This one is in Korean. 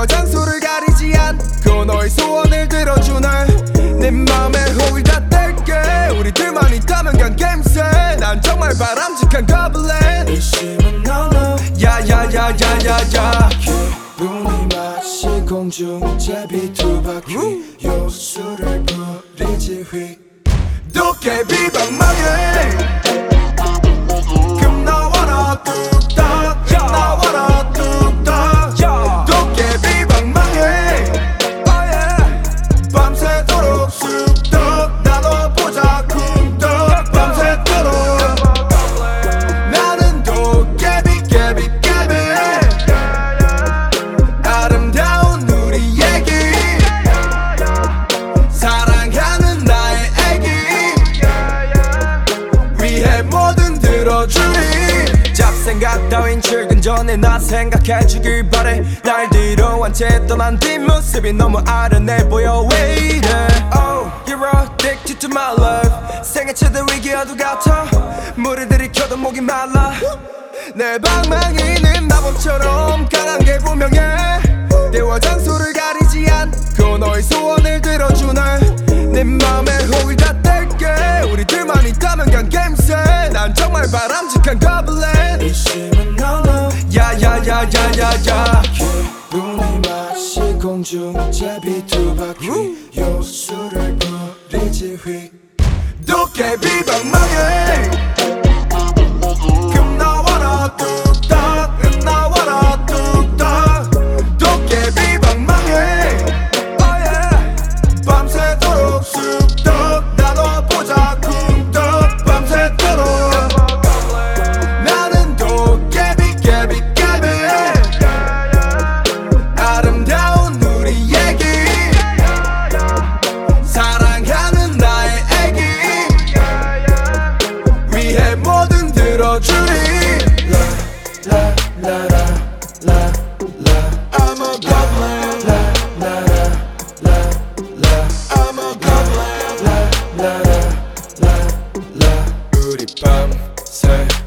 때와 장소를 가리지 않고 너의 소원을 들어주네. 내 맘에 홀다 뗄게. 우리 둘만 있다면 간 게임세. 난 정말 바람직한 거블린. 의심은 너너 야야야야야야. 기분이 마시 공중 제비 두 바퀴 요술을 부리지 휙 도깨비 방망이. 금 나와라 뚝딱 금 나와라 뚝딱 도깨비 방망이. 밤새도록 쑥떡 나눠보자 쿵떡 밤새도록. 나는 도깨비 깨비 깨비. 아름다운 우리 얘기 사랑하는 나의 애기 위해 뭐든 들어주리. 잡생각 따윈 출근 전에 나 생각해주길 바래. 날 뒤로한 채 떠난 뒷모습이 너무 아련해 보여. Wait oh you're addicted to my love. 생애 최대 위기 어두 같아. 물을 들이켜도 목이 말라. 내 방망이는 마법처럼 강한 게 분명해. 때와 장소를 가리지 않고 너의 소원을 들어주네. 내 맘에 홀다 뗄게. 우리 둘만 있다면 간 게임세. 난 정말 바람직한 거블린. 의심은 너너 야야야야야야. 기분이 마시 공중 제비 두 바퀴 요술을 부리지 휙 도깨비 방망이. 금 나와라 뚝딱 금 나와라 뚝딱 도깨비 방망이. 밤새도록 쑥떡 나눠보자 쿵떡 밤새도록. 나는 도깨비 깨비 깨비. 아름다운 우리 얘기 사랑하는 나의 애기 위해 뭐든 들어주리. I'm a goblin. I'm a goblin. 우리 밤새